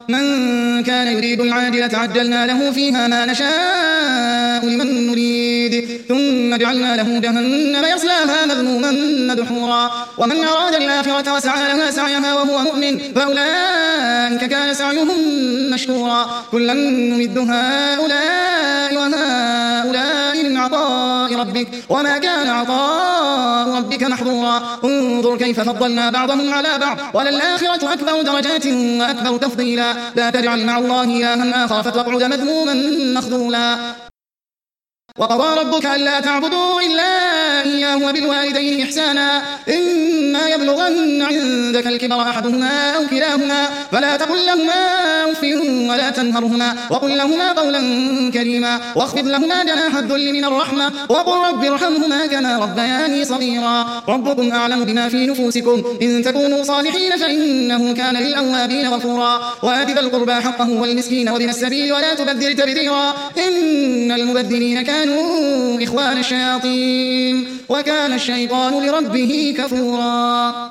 من كان يريد العاجلة عجلنا له فيها ما نشاء لمن نريد ثم جعلنا له جهنم يصلاها مذموما مدحورا ومن أراد الآخرة وسعى لها سعيها وهو مؤمن فأولئك كان سعيهم مشكورا كلا نمد هؤلاء وهؤلاء من عطاء ربك وما كان عطاء ربك محظورا انظر كيف فضلنا بعضهم على بعض وللآخرة أكبر درجات وأكبر تفضيلا لا تجعل مع الله إلها آخر فتقعد مذموما مخذولا وقضى ربك ألا تعبدوا إلا إياه وبالوالدين إحسانا إما يبلغن عندك الكبر أحدهما أو كلاهما فلا تقل لهما أف ولا تنهرهما وقل لهما قولا كريما واخفض لهما جناح الذل من الرحمة وقل رب ارحمهما كما ربياني صغيرا ربكم أعلم بما في نفوسكم إن تكونوا صالحين فإنه كان للأوابين غفورا وآت ذا القربى حقه والمسكين وابن السبيل ولا تبذر تبذيرا إن المبذرين كانوا إخوان الشياطين وكان الشيطان لربه كفورا